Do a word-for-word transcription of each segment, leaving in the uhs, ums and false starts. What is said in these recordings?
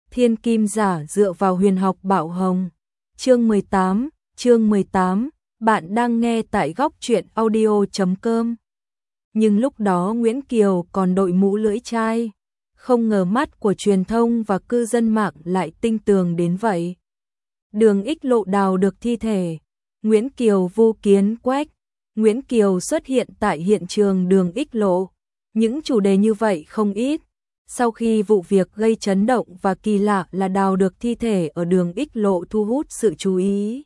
Thiên kim giả dựa vào huyền học bảo hồng. Chương mười tám, chương mười tám, bạn đang nghe tại góc truyện audio chấm com. Nhưng lúc đó Nguyễn Kiều còn đội mũ lưỡi chai, không ngờ mắt của truyền thông và cư dân mạng lại tinh tường đến vậy. Đường Ích Lộ đào được thi thể, Nguyễn Kiều vu kiến quách, Nguyễn Kiều xuất hiện tại hiện trường đường Ích Lộ. Những chủ đề như vậy không ít. Sau khi vụ việc gây chấn động và kỳ lạ là đào được thi thể ở đường Ích Lộ thu hút sự chú ý,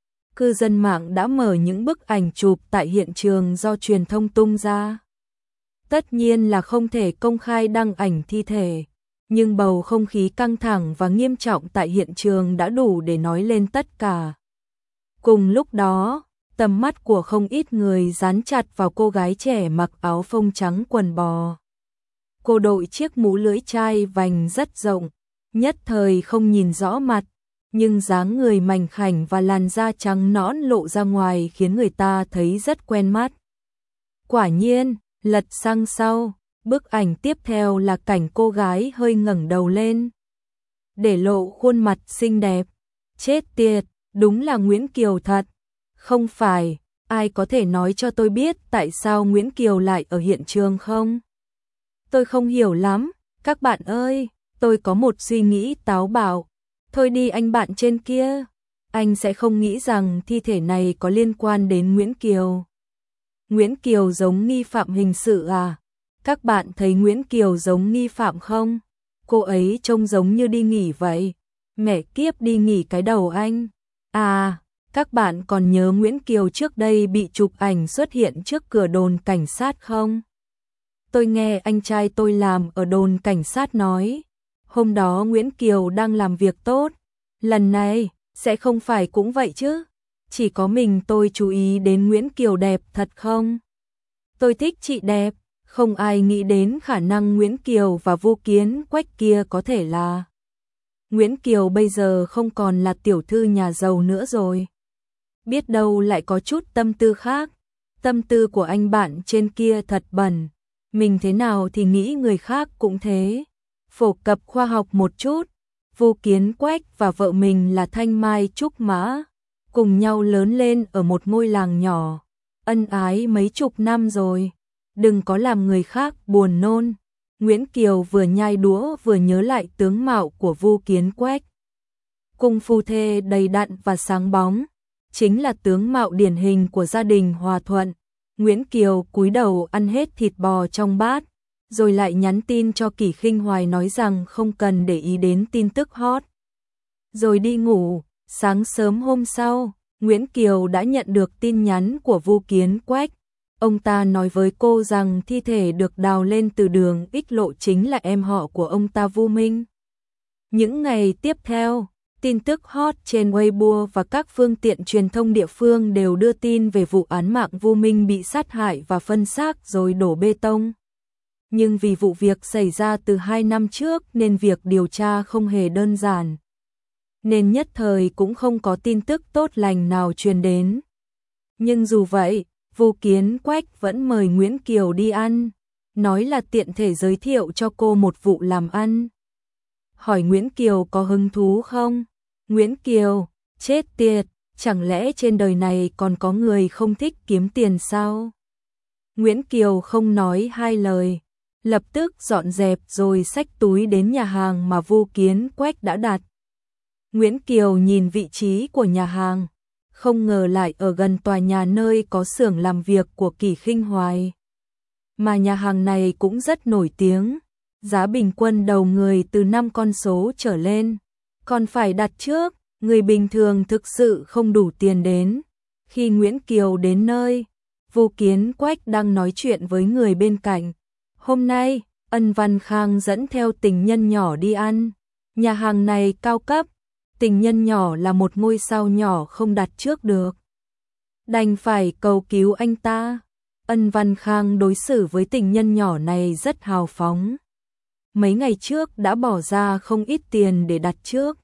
cư dân mạng đã mở những bức ảnh chụp tại hiện trường do truyền thông tung ra. Tất nhiên là không thể công khai đăng ảnh thi thể, nhưng bầu không khí căng thẳng và nghiêm trọng tại hiện trường đã đủ để nói lên tất cả. Cùng lúc đó, tầm mắt của không ít người dán chặt vào cô gái trẻ mặc áo phông trắng quần bò. Cô đội chiếc mũ lưỡi chai vành rất rộng, nhất thời không nhìn rõ mặt, nhưng dáng người mảnh khảnh và làn da trắng nõn lộ ra ngoài khiến người ta thấy rất quen mắt. Quả nhiên, lật sang sau, bức ảnh tiếp theo là cảnh cô gái hơi ngẩng đầu lên, để lộ khuôn mặt xinh đẹp. Chết tiệt, đúng là Nguyễn Kiều thật. Không phải, ai có thể nói cho tôi biết tại sao Nguyễn Kiều lại ở hiện trường không? Tôi không hiểu lắm, các bạn ơi, tôi có một suy nghĩ táo bạo. Thôi đi anh bạn trên kia, anh sẽ không nghĩ rằng thi thể này có liên quan đến Nguyễn Kiều. Nguyễn Kiều giống nghi phạm hình sự à? Các bạn thấy Nguyễn Kiều giống nghi phạm không? Cô ấy trông giống như đi nghỉ vậy. Mẹ kiếp, đi nghỉ cái đầu anh. À, các bạn còn nhớ Nguyễn Kiều trước đây bị chụp ảnh xuất hiện trước cửa đồn cảnh sát không? Tôi nghe anh trai tôi làm ở đồn cảnh sát nói, hôm đó Nguyễn Kiều đang làm việc tốt, lần này sẽ không phải cũng vậy chứ? Chỉ có mình tôi chú ý đến Nguyễn Kiều đẹp thật không? Tôi thích chị đẹp, không ai nghĩ đến khả năng Nguyễn Kiều và Vu Kiến Quách kia có thể là. Nguyễn Kiều bây giờ không còn là tiểu thư nhà giàu nữa rồi. Biết đâu lại có chút tâm tư khác. Tâm tư của anh bạn trên kia thật bẩn. Mình thế nào thì nghĩ người khác cũng thế. Phổ cập khoa học một chút. Vu Kiến Quách và vợ mình là Thanh Mai Trúc Mã, cùng nhau lớn lên ở một ngôi làng nhỏ, ân ái mấy chục năm rồi. Đừng có làm người khác buồn nôn. Nguyễn Kiều vừa nhai đũa vừa nhớ lại tướng mạo của Vu Kiến Quách. Cung phu thê đầy đặn và sáng bóng, chính là tướng mạo điển hình của gia đình hòa thuận. Nguyễn Kiều cúi đầu ăn hết thịt bò trong bát, rồi lại nhắn tin cho Kỷ Khinh Hoài nói rằng không cần để ý đến tin tức hot, rồi đi ngủ. Sáng sớm hôm sau, Nguyễn Kiều đã nhận được tin nhắn của Vu Kiến Quách. Ông ta nói với cô rằng thi thể được đào lên từ đường Ích Lộ chính là em họ của ông ta Vu Minh. Những ngày tiếp theo, tin tức hot trên Weibo và các phương tiện truyền thông địa phương đều đưa tin về vụ án mạng Vu Minh bị sát hại và phân xác rồi đổ bê tông. Nhưng vì vụ việc xảy ra từ hai năm trước nên việc điều tra không hề đơn giản, nên nhất thời cũng không có tin tức tốt lành nào truyền đến. Nhưng dù vậy, Vu Kiến Quách vẫn mời Nguyễn Kiều đi ăn, nói là tiện thể giới thiệu cho cô một vụ làm ăn. Hỏi Nguyễn Kiều có hứng thú không? Nguyễn Kiều, chết tiệt, chẳng lẽ trên đời này còn có người không thích kiếm tiền sao? Nguyễn Kiều không nói hai lời, lập tức dọn dẹp rồi xách túi đến nhà hàng mà Vu Kiến Quách đã đặt. Nguyễn Kiều nhìn vị trí của nhà hàng, không ngờ lại ở gần tòa nhà nơi có xưởng làm việc của Kỷ Khinh Hoài. Mà nhà hàng này cũng rất nổi tiếng, giá bình quân đầu người từ năm con số trở lên, còn phải đặt trước, người bình thường thực sự không đủ tiền đến. Khi Nguyễn Kiều đến nơi, Vu Kiến Quách đang nói chuyện với người bên cạnh. Hôm nay, Ân Văn Khang dẫn theo tình nhân nhỏ đi ăn. Nhà hàng này cao cấp, tình nhân nhỏ là một ngôi sao nhỏ không đặt trước được, đành phải cầu cứu anh ta. Ân Văn Khang đối xử với tình nhân nhỏ này rất hào phóng. Mấy ngày trước đã bỏ ra không ít tiền để đặt trước.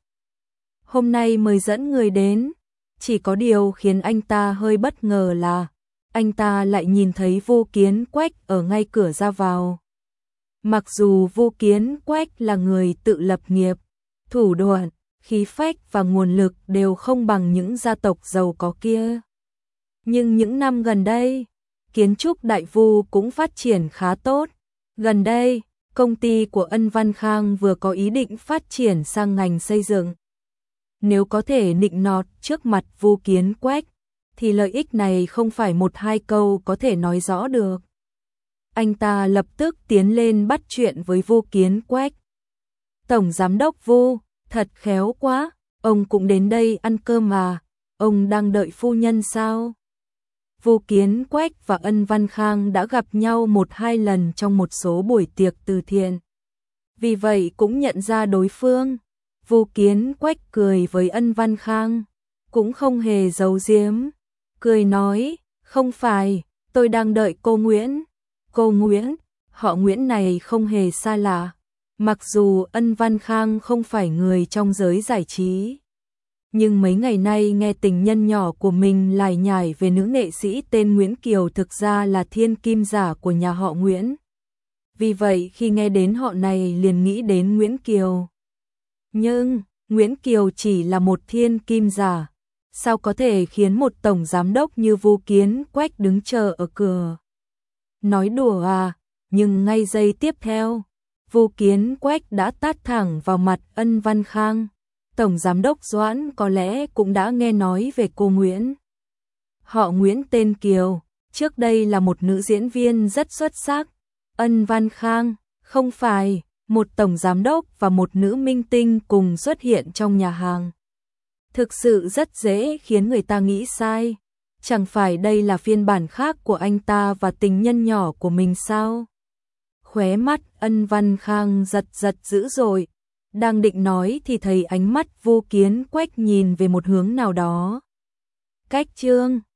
Hôm nay mời dẫn người đến, chỉ có điều khiến anh ta hơi bất ngờ là anh ta lại nhìn thấy Vu Kiến Quách ở ngay cửa ra vào. Mặc dù Vu Kiến Quách là người tự lập nghiệp, thủ đoạn, khí phách và nguồn lực đều không bằng những gia tộc giàu có kia. Nhưng những năm gần đây, kiến trúc Đại Vu cũng phát triển khá tốt. Gần đây, công ty của Ân Văn Khang vừa có ý định phát triển sang ngành xây dựng. Nếu có thể nịnh nọt trước mặt Vu Kiến Quách, thì lợi ích này không phải một hai câu có thể nói rõ được. Anh ta lập tức tiến lên bắt chuyện với Vu Kiến Quách. Tổng giám đốc Vu, thật khéo quá, ông cũng đến đây ăn cơm mà, ông đang đợi phu nhân sao? Vu Kiến Quách và Ân Văn Khang đã gặp nhau một hai lần trong một số buổi tiệc từ thiện. Vì vậy cũng nhận ra đối phương. Vu Kiến Quách cười với Ân Văn Khang, cũng không hề giấu giếm. Cười nói, không phải, tôi đang đợi cô Nguyễn. Cô Nguyễn, họ Nguyễn này không hề xa lạ. Mặc dù Ân Văn Khang không phải người trong giới giải trí, nhưng mấy ngày nay nghe tình nhân nhỏ của mình lải nhải về nữ nghệ sĩ tên Nguyễn Kiều thực ra là thiên kim giả của nhà họ Nguyễn. Vì vậy khi nghe đến họ này liền nghĩ đến Nguyễn Kiều. Nhưng, Nguyễn Kiều chỉ là một thiên kim giả, sao có thể khiến một tổng giám đốc như Vu Kiến Quách đứng chờ ở cửa? Nói đùa à, nhưng ngay giây tiếp theo, Vu Kiến Quách đã tát thẳng vào mặt Ân Văn Khang. Tổng giám đốc Doãn có lẽ cũng đã nghe nói về cô Nguyễn. Họ Nguyễn tên Kiều, trước đây là một nữ diễn viên rất xuất sắc. Ân Văn Khang, không phải, một tổng giám đốc và một nữ minh tinh cùng xuất hiện trong nhà hàng. Thực sự rất dễ khiến người ta nghĩ sai. Chẳng phải đây là phiên bản khác của anh ta và tình nhân nhỏ của mình sao? Khóe mắt Ân Văn Khang giật giật dữ dội. Đang định nói thì thấy ánh mắt Vu Kiến Quách nhìn về một hướng nào đó. Cách chương